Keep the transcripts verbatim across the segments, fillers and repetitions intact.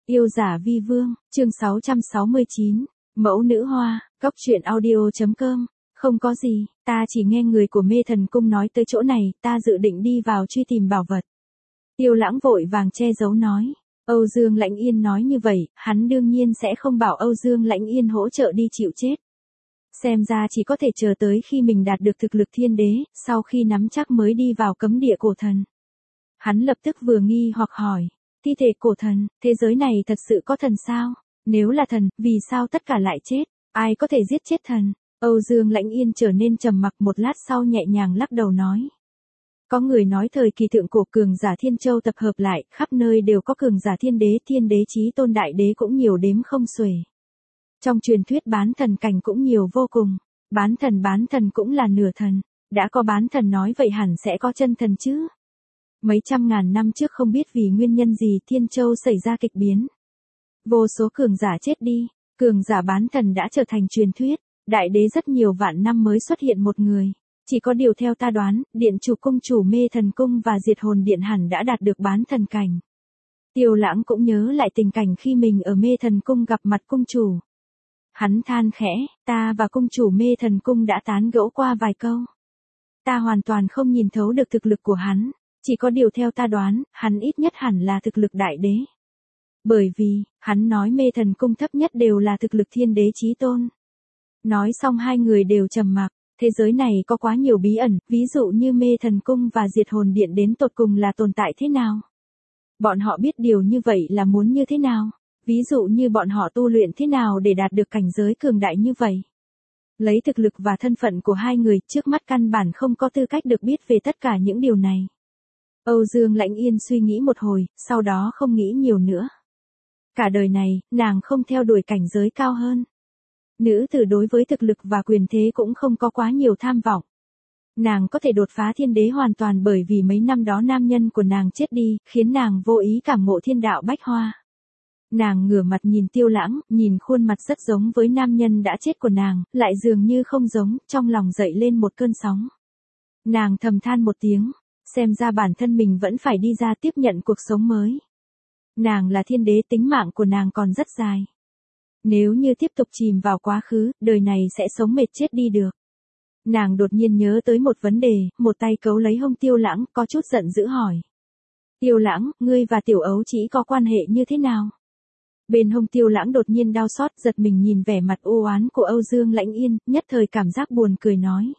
Yêu giả vi vương, chương sáu trăm sáu mươi chín, mẫu nữ hoa, góc truyện audio.com, không có gì, ta chỉ nghe người của Mê Thần Cung nói tới chỗ này, ta dự định đi vào truy tìm bảo vật. Tiêu Lãng vội vàng che giấu nói. Âu Dương Lãnh Yên nói như vậy, hắn đương nhiên sẽ không bảo Âu Dương Lãnh Yên hỗ trợ đi chịu chết. Xem ra chỉ có thể chờ tới khi mình đạt được thực lực thiên đế, sau khi nắm chắc mới đi vào cấm địa cổ thần. Hắn lập tức vừa nghi hoặc hỏi. Thi thể cổ thần, thế giới này thật sự có thần sao? Nếu là thần, vì sao tất cả lại chết? Ai có thể giết chết thần? Âu Dương Lãnh Yên trở nên trầm mặc một lát sau nhẹ nhàng lắc đầu nói. Có người nói thời kỳ thượng cổ cường giả Thiên Châu tập hợp lại, khắp nơi đều có cường giả thiên đế, thiên đế chí tôn đại đế cũng nhiều đếm không xuể. Trong truyền thuyết bán thần cảnh cũng nhiều vô cùng, bán thần bán thần cũng là nửa thần, đã có bán thần nói vậy hẳn sẽ có chân thần chứ. Mấy trăm ngàn năm trước không biết vì nguyên nhân gì Thiên Châu xảy ra kịch biến. Vô số cường giả chết đi, cường giả bán thần đã trở thành truyền thuyết, đại đế rất nhiều vạn năm mới xuất hiện một người. Chỉ có điều theo ta đoán, điện chủ cung chủ Mê Thần Cung và Diệt Hồn Điện hẳn đã đạt được bán thần cảnh. Tiêu Lãng cũng nhớ lại tình cảnh khi mình ở Mê Thần Cung gặp mặt cung chủ. Hắn than khẽ, ta và cung chủ Mê Thần Cung đã tán gẫu qua vài câu. Ta hoàn toàn không nhìn thấu được thực lực của hắn, chỉ có điều theo ta đoán, hắn ít nhất hẳn là thực lực đại đế. Bởi vì, hắn nói Mê Thần Cung thấp nhất đều là thực lực thiên đế chí tôn. Nói xong hai người đều trầm mặc. Thế giới này có quá nhiều bí ẩn, ví dụ như Mê Thần Cung và Diệt Hồn Điện đến tột cùng là tồn tại thế nào. Bọn họ biết điều như vậy là muốn như thế nào, ví dụ như bọn họ tu luyện thế nào để đạt được cảnh giới cường đại như vậy. Lấy thực lực và thân phận của hai người trước mắt căn bản không có tư cách được biết về tất cả những điều này. Âu Dương Lãnh Yên suy nghĩ một hồi, sau đó không nghĩ nhiều nữa. Cả đời này, nàng không theo đuổi cảnh giới cao hơn. Nữ tử đối với thực lực và quyền thế cũng không có quá nhiều tham vọng. Nàng có thể đột phá thiên đế hoàn toàn bởi vì mấy năm đó nam nhân của nàng chết đi, khiến nàng vô ý cảm ngộ thiên đạo bách hoa. Nàng ngửa mặt nhìn Tiêu Lãng, nhìn khuôn mặt rất giống với nam nhân đã chết của nàng, lại dường như không giống, trong lòng dậy lên một cơn sóng. Nàng thầm than một tiếng, xem ra bản thân mình vẫn phải đi ra tiếp nhận cuộc sống mới. Nàng là thiên đế, tính mạng của nàng còn rất dài. Nếu như tiếp tục chìm vào quá khứ, đời này sẽ sống mệt chết đi được. Nàng đột nhiên nhớ tới một vấn đề, một tay cấu lấy hông Tiêu Lãng, có chút giận dữ hỏi. Tiêu Lãng, ngươi và tiểu ấu chỉ có quan hệ như thế nào? Bên hông Tiêu Lãng đột nhiên đau xót, giật mình nhìn vẻ mặt u oán của Âu Dương Lãnh Yên, nhất thời cảm giác buồn cười nói.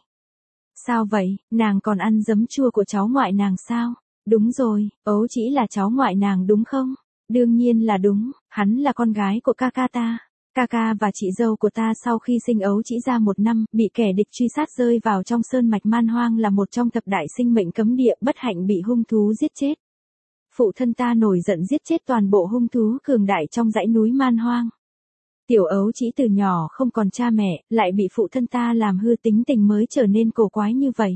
Sao vậy, nàng còn ăn giấm chua của cháu ngoại nàng sao? Đúng rồi, ấu chỉ là cháu ngoại nàng đúng không? Đương nhiên là đúng, hắn là con gái của ca ca ta. Ca ca và chị dâu của ta sau khi sinh ấu chỉ ra một năm, bị kẻ địch truy sát rơi vào trong sơn mạch man hoang là một trong thập đại sinh mệnh cấm địa, bất hạnh bị hung thú giết chết. Phụ thân ta nổi giận giết chết toàn bộ hung thú cường đại trong dãy núi man hoang. Tiểu ấu chỉ từ nhỏ không còn cha mẹ, lại bị phụ thân ta làm hư tính tình mới trở nên cổ quái như vậy.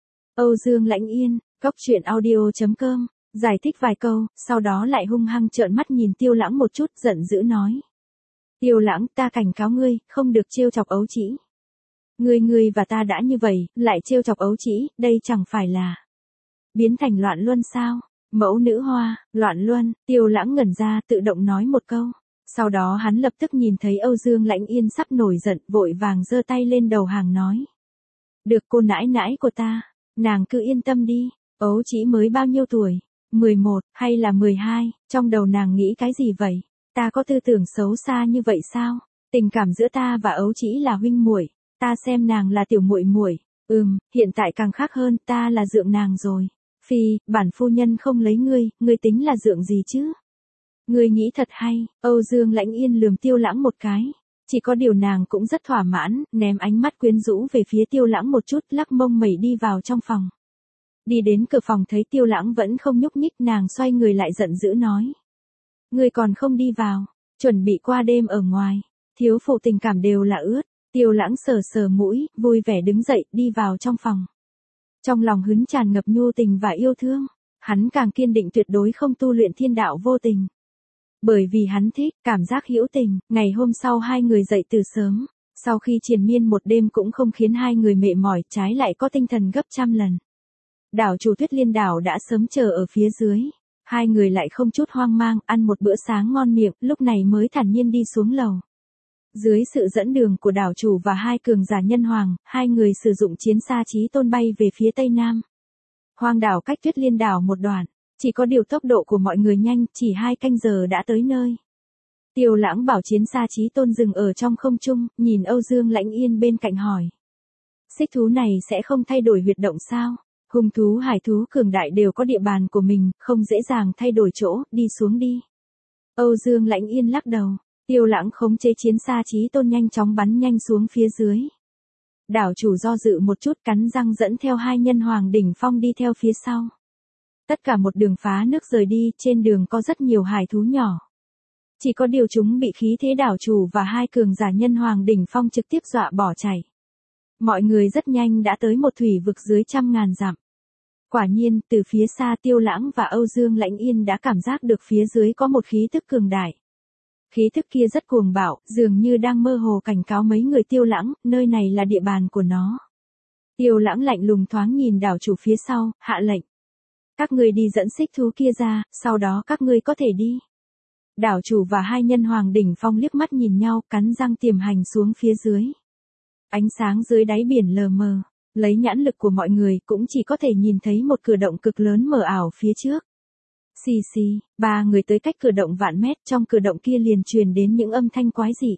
Âu Dương Lãnh Yên, góc truyện audio.com, giải thích vài câu, sau đó lại hung hăng trợn mắt nhìn Tiêu Lãng một chút, giận dữ nói. Tiêu Lãng, ta cảnh cáo ngươi, không được trêu chọc ấu chỉ. Ngươi ngươi và ta đã như vậy, lại trêu chọc ấu chỉ, đây chẳng phải là biến thành loạn luân sao? Mẫu nữ hoa, loạn luân, Tiêu Lãng ngẩn ra tự động nói một câu. Sau đó hắn lập tức nhìn thấy Âu Dương Lãnh Yên sắp nổi giận, vội vàng giơ tay lên đầu hàng nói. Được cô nãi nãi của ta, nàng cứ yên tâm đi, ấu chỉ mới bao nhiêu tuổi? mười một, hay là mười hai, trong đầu nàng nghĩ cái gì vậy? Ta có tư tưởng xấu xa như vậy sao? Tình cảm giữa ta và ấu chỉ là huynh muội, ta xem nàng là tiểu muội muội. Ừm, hiện tại càng khác hơn, ta là dượng nàng rồi. Phi, bản phu nhân không lấy ngươi, ngươi tính là dượng gì chứ? Ngươi nghĩ thật hay. Âu Dương Lãnh Yên lườm Tiêu Lãng một cái. Chỉ có điều nàng cũng rất thỏa mãn, ném ánh mắt quyến rũ về phía Tiêu Lãng một chút, lắc mông mẩy đi vào trong phòng. Đi đến cửa phòng thấy Tiêu Lãng vẫn không nhúc nhích, nàng xoay người lại giận dữ nói. Ngươi còn không đi vào, chuẩn bị qua đêm ở ngoài, thiếu phụ tình cảm đều là ướt. Tiêu Lãng sờ sờ mũi, vui vẻ đứng dậy, đi vào trong phòng. Trong lòng hứng tràn ngập nhu tình và yêu thương, hắn càng kiên định tuyệt đối không tu luyện thiên đạo vô tình. Bởi vì hắn thích cảm giác hữu tình, ngày hôm sau hai người dậy từ sớm, sau khi triền miên một đêm cũng không khiến hai người mệt mỏi, trái lại có tinh thần gấp trăm lần. Đảo chủ Tuyết Liên đảo đã sớm chờ ở phía dưới. Hai người lại không chút hoang mang, ăn một bữa sáng ngon miệng, lúc này mới thản nhiên đi xuống lầu. Dưới sự dẫn đường của đảo chủ và hai cường giả nhân hoàng, hai người sử dụng chiến xa chí tôn bay về phía tây nam. Hoang đảo cách Tuyết Liên đảo một đoạn, chỉ có điều tốc độ của mọi người nhanh, chỉ hai canh giờ đã tới nơi. Tiêu Lãng bảo chiến xa chí tôn dừng ở trong không trung, nhìn Âu Dương Lãnh Yên bên cạnh hỏi. Xích thú này sẽ không thay đổi huyệt động sao? Hung thú hải thú cường đại đều có địa bàn của mình, không dễ dàng thay đổi chỗ, đi xuống đi. Âu Dương Lãnh Yên lắc đầu. Tiêu Lãng khống chế chiến xa chí tôn nhanh chóng bắn nhanh xuống phía dưới. Đảo chủ do dự một chút, cắn răng dẫn theo hai nhân hoàng đỉnh phong đi theo phía sau. Tất cả một đường phá nước rời đi, trên đường có rất nhiều hải thú nhỏ. Chỉ có điều chúng bị khí thế đảo chủ và hai cường giả nhân hoàng đỉnh phong trực tiếp dọa bỏ chạy. Mọi người rất nhanh đã tới một thủy vực dưới trăm ngàn dặm. Quả nhiên, từ phía xa Tiêu Lãng và Âu Dương Lãnh Yên đã cảm giác được phía dưới có một khí tức cường đại. Khí thức kia rất cuồng bạo, dường như đang mơ hồ cảnh cáo mấy người Tiêu Lãng, nơi này là địa bàn của nó. Tiêu Lãng lạnh lùng thoáng nhìn đảo chủ phía sau, hạ lệnh. Các ngươi đi dẫn xích thú kia ra, sau đó các ngươi có thể đi. Đảo chủ và hai nhân hoàng đỉnh phong liếc mắt nhìn nhau, cắn răng tiềm hành xuống phía dưới. Ánh sáng dưới đáy biển lờ mờ, lấy nhãn lực của mọi người cũng chỉ có thể nhìn thấy một cửa động cực lớn mờ ảo phía trước. Xì xì, ba người tới cách cửa động vạn mét, trong cửa động kia liền truyền đến những âm thanh quái dị.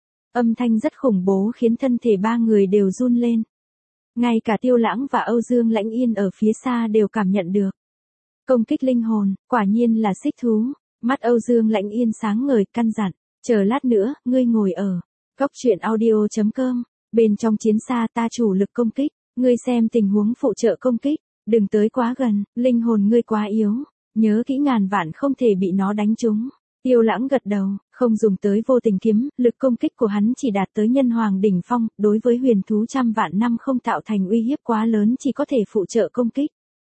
Âm thanh rất khủng bố khiến thân thể ba người đều run lên. Ngay cả Tiêu Lãng và Âu Dương Lãnh Yên ở phía xa đều cảm nhận được. Công kích linh hồn, quả nhiên là xích thú. Mắt Âu Dương Lãnh Yên sáng ngời, căn dặn, chờ lát nữa, ngươi ngồi ở góc truyện audio chấm com, bên trong chiến xa ta chủ lực công kích, ngươi xem tình huống phụ trợ công kích, đừng tới quá gần, linh hồn ngươi quá yếu. Nhớ kỹ ngàn vạn không thể bị nó đánh trúng. Tiêu Lãng gật đầu, không dùng tới vô tình kiếm, lực công kích của hắn chỉ đạt tới nhân hoàng đỉnh phong, đối với huyền thú trăm vạn năm không tạo thành uy hiếp quá lớn, chỉ có thể phụ trợ công kích.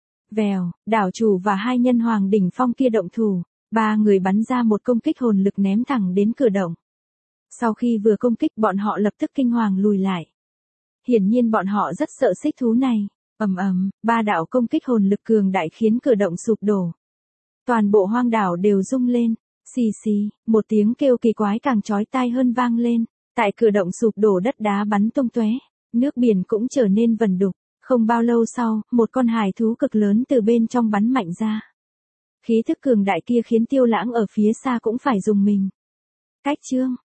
Vèo, đảo chủ và hai nhân hoàng đỉnh phong kia động thủ, ba người bắn ra một công kích hồn lực ném thẳng đến cửa động. Sau khi vừa công kích bọn họ lập tức kinh hoàng lùi lại. Hiển nhiên bọn họ rất sợ xích thú này. Ầm ầm, ba đạo công kích hồn lực cường đại khiến cửa động sụp đổ. Toàn bộ hoang đảo đều rung lên, xì xì, một tiếng kêu kỳ quái càng chói tai hơn vang lên, tại cửa động sụp đổ đất đá bắn tung tóe, nước biển cũng trở nên vần đục, không bao lâu sau, một con hải thú cực lớn từ bên trong bắn mạnh ra. Khí thức cường đại kia khiến Tiêu Lãng ở phía xa cũng phải dùng mình. Cách chương